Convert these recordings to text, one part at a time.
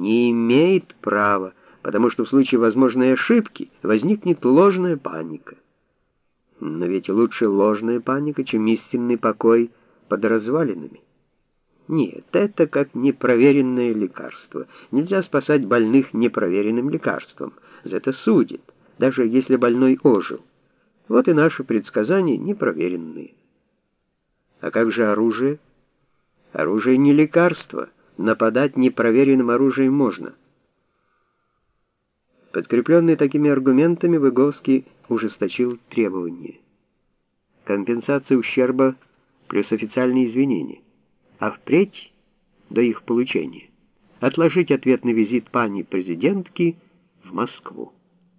Не имеет права, потому что в случае возможной ошибки возникнет ложная паника. Но ведь лучше ложная паника, чем истинный покой под развалинами. Нет, это как непроверенное лекарство. Нельзя спасать больных непроверенным лекарством. За это судят, даже если больной ожил. Вот и наши предсказания непроверенные. А как же оружие? Оружие не лекарство. Нападать непроверенным оружием можно. Подкрепленный такими аргументами, Выговский ужесточил требования. Компенсация ущерба плюс официальные извинения. А впредь, до их получения, отложить ответный визит пани президентки в Москву.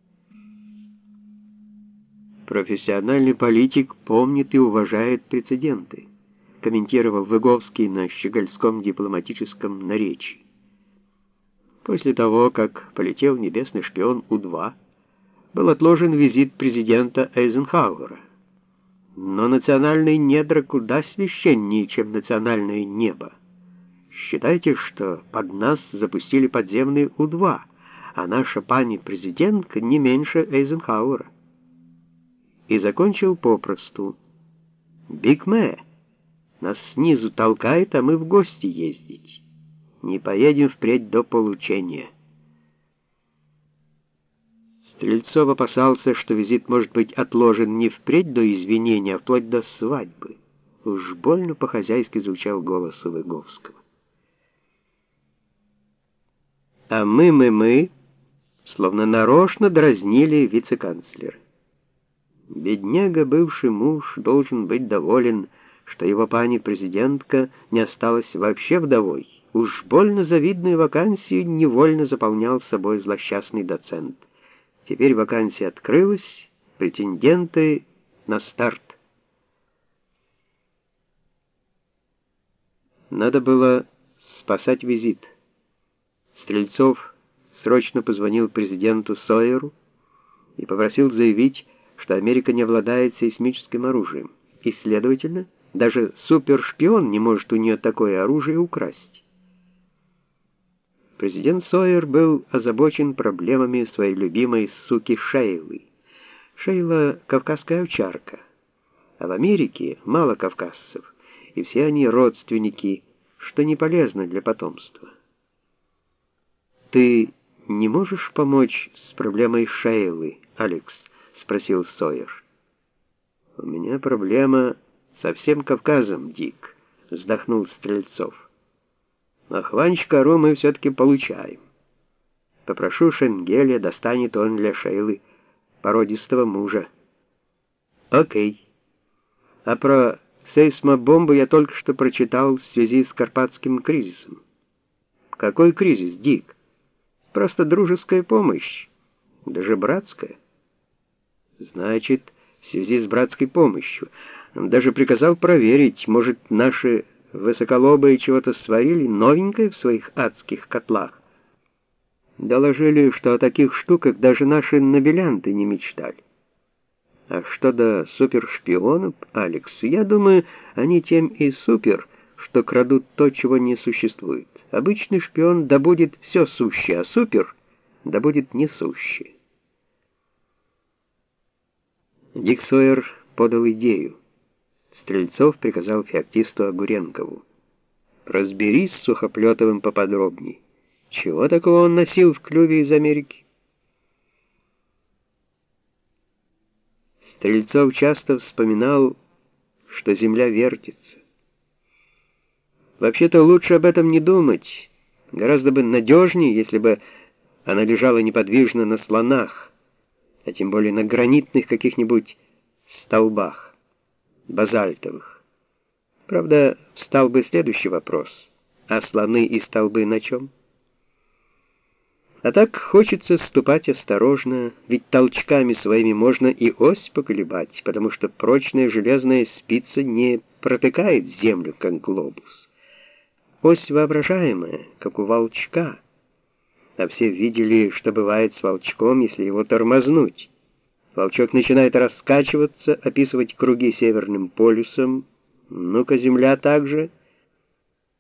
Профессиональный политик помнит и уважает прецеденты, комментировал Выговский на щегольском дипломатическом наречии. После того, как полетел небесный шпион У-2, был отложен визит президента Эйзенхауэра. Но национальные недра куда священнее, чем национальное небо. Считайте, что под нас запустили подземный У-2, а наша пани-президентка не меньше Эйзенхауэра. И закончил попросту. «Биг Мэ, нас снизу толкает, а мы в гости ездить. Не поедем впредь до получения». Стрельцов опасался, что визит может быть отложен не впредь до извинения, а вплоть до свадьбы. Уж больно по-хозяйски звучал голос Выговского. А мы, словно нарочно дразнили вице-канцлера. Бедняга, бывший муж, должен быть доволен, что его пани-президентка не осталась вообще вдовой. Уж больно завидную вакансию невольно заполнял собой злосчастный доцент. Теперь вакансия открылась, претенденты на старт. Надо было спасать визит. Стрельцов срочно позвонил президенту Сойеру и попросил заявить, что Америка не обладает сейсмическим оружием, и, следовательно, даже супершпион не может у нее такое оружие украсть. Президент Сойер был озабочен проблемами своей любимой суки Шейлы. Шейла — кавказская овчарка, а в Америке мало кавказцев, и все они родственники, что не полезно для потомства. «Ты не можешь помочь с проблемой Шейлы, Алекс?» — спросил Сойер. «У меня проблема со всем Кавказом, Дик», — вздохнул Стрельцов. «А Хванч-Кару мы все-таки получаем. Попрошу Шенгеля, достанет он для Шейлы породистого мужа». «Окей. А про сейсмобомбу я только что прочитал в связи с Карпатским кризисом». «Какой кризис, Дик?» «Просто дружеская помощь, даже братская». «Значит, в связи с братской помощью. Даже приказал проверить, может, наши высоколобые чего-то сварили новенькое в своих адских котлах. Доложили, что о таких штуках даже наши нобелянты не мечтали. А что до супершпионов, Алекс, я думаю, они тем и супер, что крадут то, чего не существует. Обычный шпион добудет все сущее, а супер добудет несущее». Дик Сойер подал идею. Стрельцов приказал феоктисту Огуренкову: «Разберись с Сухоплетовым поподробней. Чего такого он носил в клюве из Америки?» Стрельцов часто вспоминал, что земля вертится. Вообще-то лучше об этом не думать. Гораздо бы надежнее, если бы она лежала неподвижно на слонах, а тем более на гранитных каких-нибудь столбах, базальтовых. Правда, встал бы следующий вопрос: а слоны и столбы на чем? А так хочется ступать осторожно, ведь толчками своими можно и ось поколебать, потому что прочная железная спица не протыкает землю, как глобус. Ось воображаемая, как у волчка. А все видели, что бывает с волчком, если его тормознуть. Волчок начинает раскачиваться, описывать круги северным полюсом. Ну-ка, земля также.